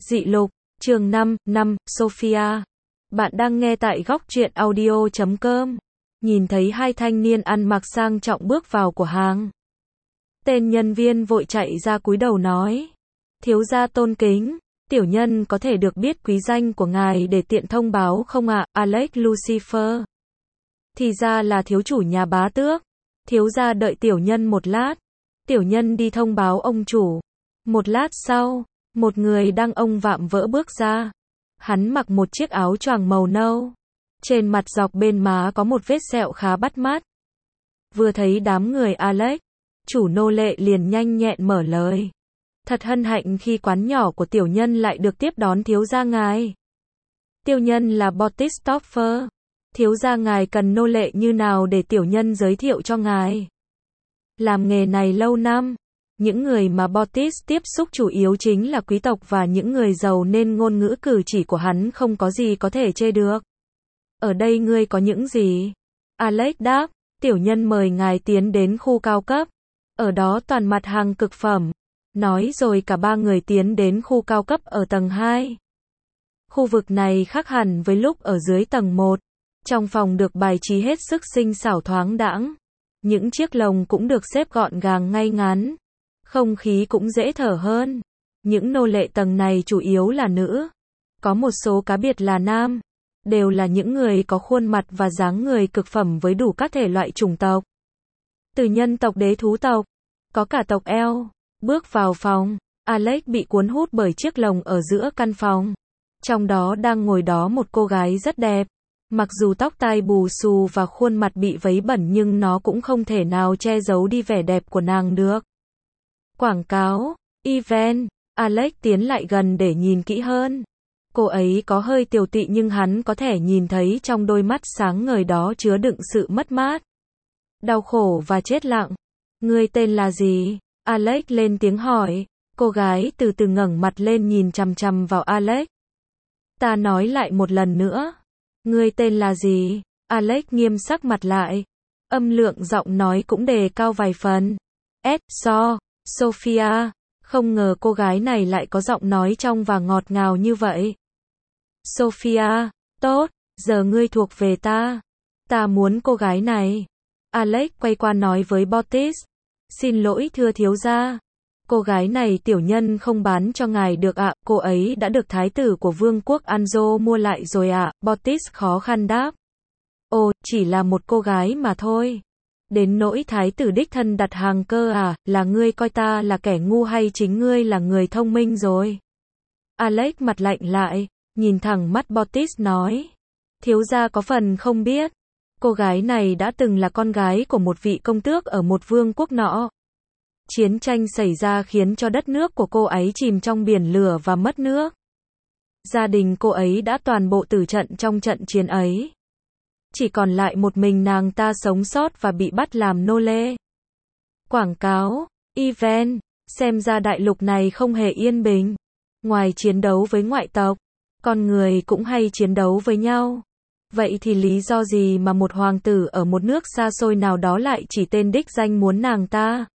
Dị lục, chương 5, Sophia. Bạn đang nghe tại góc truyện audio.com. Nhìn thấy hai thanh niên ăn mặc sang trọng bước vào của hàng. Tên nhân viên vội chạy ra cúi đầu nói. Thiếu gia tôn kính, tiểu nhân có thể được biết quý danh của ngài để tiện thông báo không ạ? Alex Lucifer. Thì ra là thiếu chủ nhà bá tước. Thiếu gia đợi tiểu nhân một lát. Tiểu nhân đi thông báo ông chủ. Một lát sau, một người đang ông vạm vỡ bước ra. Hắn mặc một chiếc áo choàng màu nâu. Trên mặt dọc bên má có một vết sẹo khá bắt mắt. Vừa thấy đám người Alex, chủ nô lệ liền nhanh nhẹn mở lời. Thật hân hạnh khi quán nhỏ của tiểu nhân lại được tiếp đón thiếu gia ngài. Tiểu nhân là Botistopher. Thiếu gia ngài cần nô lệ như nào để tiểu nhân giới thiệu cho ngài. Làm nghề này lâu năm, những người mà Botis tiếp xúc chủ yếu chính là quý tộc và những người giàu nên ngôn ngữ cử chỉ của hắn không có gì có thể chê được. Ở đây ngươi có những gì? Alex đáp, tiểu nhân mời ngài tiến đến khu cao cấp. Ở đó toàn mặt hàng cực phẩm. Nói rồi cả ba người tiến đến khu cao cấp ở tầng 2. Khu vực này khác hẳn với lúc ở dưới tầng 1. Trong phòng được bài trí hết sức xinh xảo thoáng đãng. Những chiếc lồng cũng được xếp gọn gàng ngay ngắn. Không khí cũng dễ thở hơn. Những nô lệ tầng này chủ yếu là nữ. Có một số cá biệt là nam. Đều là những người có khuôn mặt và dáng người cực phẩm với đủ các thể loại chủng tộc. Từ nhân tộc đế thú tộc. Có cả tộc eo. Bước vào phòng, Alex bị cuốn hút bởi chiếc lồng ở giữa căn phòng. Trong đó đang ngồi đó một cô gái rất đẹp. Mặc dù tóc tai bù xù và khuôn mặt bị vấy bẩn nhưng nó cũng không thể nào che giấu đi vẻ đẹp của nàng được. Quảng cáo, event, Alex tiến lại gần để nhìn kỹ hơn. Cô ấy có hơi tiều tụy nhưng hắn có thể nhìn thấy trong đôi mắt sáng ngời đó chứa đựng sự mất mát, đau khổ và chết lặng. Ngươi tên là gì? Alex lên tiếng hỏi. Cô gái từ từ ngẩng mặt lên nhìn chằm chằm vào Alex. Ta nói lại một lần nữa. Ngươi tên là gì? Alex nghiêm sắc mặt lại. Âm lượng giọng nói cũng đề cao vài phần. Sophia. Không ngờ cô gái này lại có giọng nói trong và ngọt ngào như vậy. Sophia, tốt, giờ ngươi thuộc về ta. Ta muốn cô gái này. Alex quay qua nói với Botis. Xin lỗi thưa thiếu gia. Cô gái này tiểu nhân không bán cho ngài được ạ. Cô ấy đã được thái tử của vương quốc Anzo mua lại rồi ạ. Botis khó khăn đáp. Ồ, chỉ là một cô gái mà thôi. Đến nỗi thái tử đích thân đặt hàng cơ à, là ngươi coi ta là kẻ ngu hay chính ngươi là người thông minh rồi? Alex mặt lạnh lại, nhìn thẳng mắt Botis nói. Thiếu gia có phần không biết. Cô gái này đã từng là con gái của một vị công tước ở một vương quốc nọ. Chiến tranh xảy ra khiến cho đất nước của cô ấy chìm trong biển lửa và mất nước. Gia đình cô ấy đã toàn bộ tử trận trong trận chiến ấy. Chỉ còn lại một mình nàng ta sống sót và bị bắt làm nô lệ. Quảng cáo, event, xem ra đại lục này không hề yên bình. Ngoài chiến đấu với ngoại tộc, con người cũng hay chiến đấu với nhau. Vậy thì lý do gì mà một hoàng tử ở một nước xa xôi nào đó lại chỉ tên đích danh muốn nàng ta?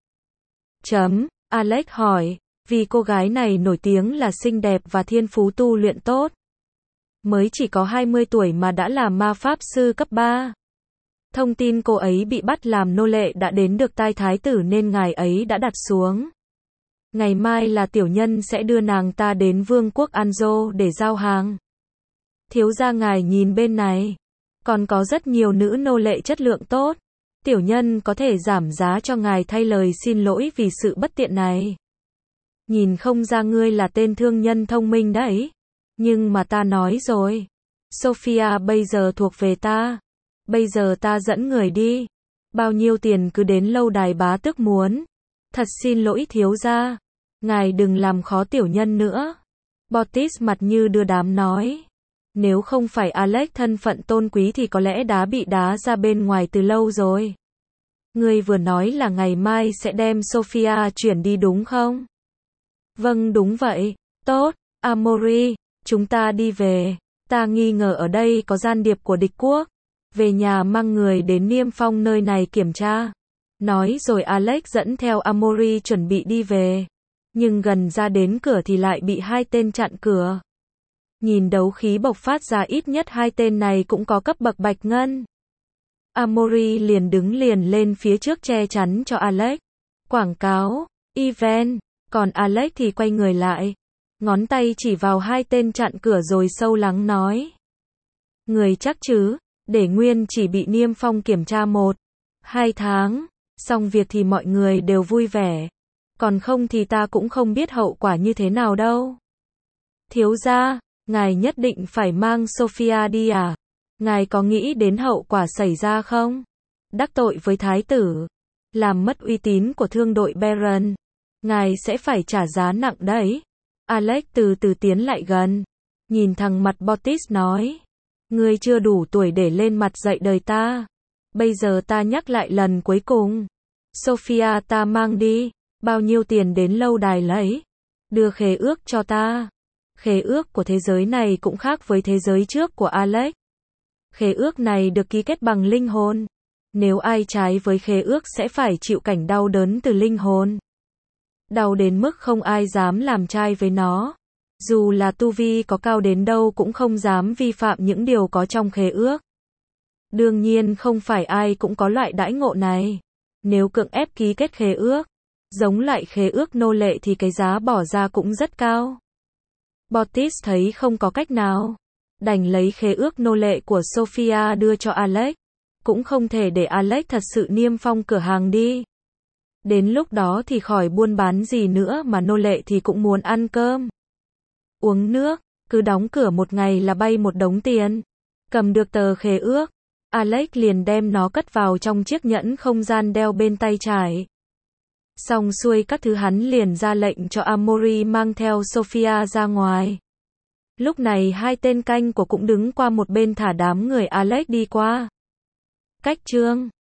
Alex hỏi, vì cô gái này nổi tiếng là xinh đẹp và thiên phú tu luyện tốt. Mới chỉ có 20 tuổi mà đã là ma pháp sư cấp 3. Thông tin cô ấy bị bắt làm nô lệ đã đến được tai thái tử nên ngài ấy đã đặt xuống. Ngày mai là tiểu nhân sẽ đưa nàng ta đến vương quốc Anzo để giao hàng. Thiếu gia ngài nhìn bên này. Còn có rất nhiều nữ nô lệ chất lượng tốt. Tiểu nhân có thể giảm giá cho ngài thay lời xin lỗi vì sự bất tiện này. Nhìn không ra ngươi là tên thương nhân thông minh đấy. Nhưng mà ta nói rồi. Sophia bây giờ thuộc về ta. Bây giờ ta dẫn người đi. Bao nhiêu tiền cứ đến lâu đài bá tước muốn. Thật xin lỗi thiếu gia. Ngài đừng làm khó tiểu nhân nữa. Botis mặt như đưa đám nói. Nếu không phải Alex thân phận tôn quý thì có lẽ đã bị đá ra bên ngoài từ lâu rồi. Ngươi vừa nói là ngày mai sẽ đem Sophia chuyển đi đúng không? Vâng đúng vậy. Tốt, Amory, chúng ta đi về. Ta nghi ngờ ở đây có gian điệp của địch quốc. Về nhà mang người đến Niêm Phong nơi này kiểm tra. Nói rồi Alex dẫn theo Amory chuẩn bị đi về. nhưng gần ra đến cửa thì lại bị hai tên chặn cửa. Nhìn đấu khí bộc phát ra, ít nhất hai tên này cũng có cấp bậc bạch ngân. Amory liền đứng lên phía trước che chắn cho Alex. Quảng cáo, event, còn Alex thì quay người lại, ngón tay chỉ vào hai tên chặn cửa rồi sâu lắng nói. Người chắc chứ, để Nguyên chỉ bị niêm phong kiểm tra 1-2 tháng, xong việc thì mọi người đều vui vẻ. Còn không thì ta cũng không biết hậu quả như thế nào đâu. Thiếu gia, ngài nhất định phải mang Sophia đi à? Ngài có nghĩ đến hậu quả xảy ra không? Đắc tội với thái tử, làm mất uy tín của thương đội Baron, ngài sẽ phải trả giá nặng đấy. Alex từ từ tiến lại gần, nhìn thẳng mặt Bottis nói. Ngươi chưa đủ tuổi để lên mặt dạy đời ta. Bây giờ ta nhắc lại lần cuối cùng. Sophia ta mang đi. Bao nhiêu tiền đến lâu đài lấy? Đưa khế ước cho ta. Khế ước của thế giới này cũng khác với thế giới trước của Alex. Khế ước này được ký kết bằng linh hồn. Nếu ai trái với khế ước sẽ phải chịu cảnh đau đớn từ linh hồn. Đau đến mức không ai dám làm trai với nó. Dù là tu vi có cao đến đâu cũng không dám vi phạm những điều có trong khế ước. Đương nhiên không phải ai cũng có loại đãi ngộ này. Nếu cưỡng ép ký kết khế ước, giống loại khế ước nô lệ thì cái giá bỏ ra cũng rất cao. Bottis thấy không có cách nào, đành lấy khế ước nô lệ của Sophia đưa cho Alex. Cũng không thể để Alex thật sự niêm phong cửa hàng đi. Đến lúc đó thì khỏi buôn bán gì nữa mà nô lệ thì cũng muốn ăn cơm, uống nước, cứ đóng cửa một ngày là bay một đống tiền. Cầm được tờ khế ước, Alex liền đem nó cất vào trong chiếc nhẫn không gian đeo bên tay trái. Xong xuôi các thứ hắn liền ra lệnh cho Amory mang theo Sophia ra ngoài. Lúc này hai tên canh của cũng đứng qua một bên thả đám người Alex đi qua. Cách chương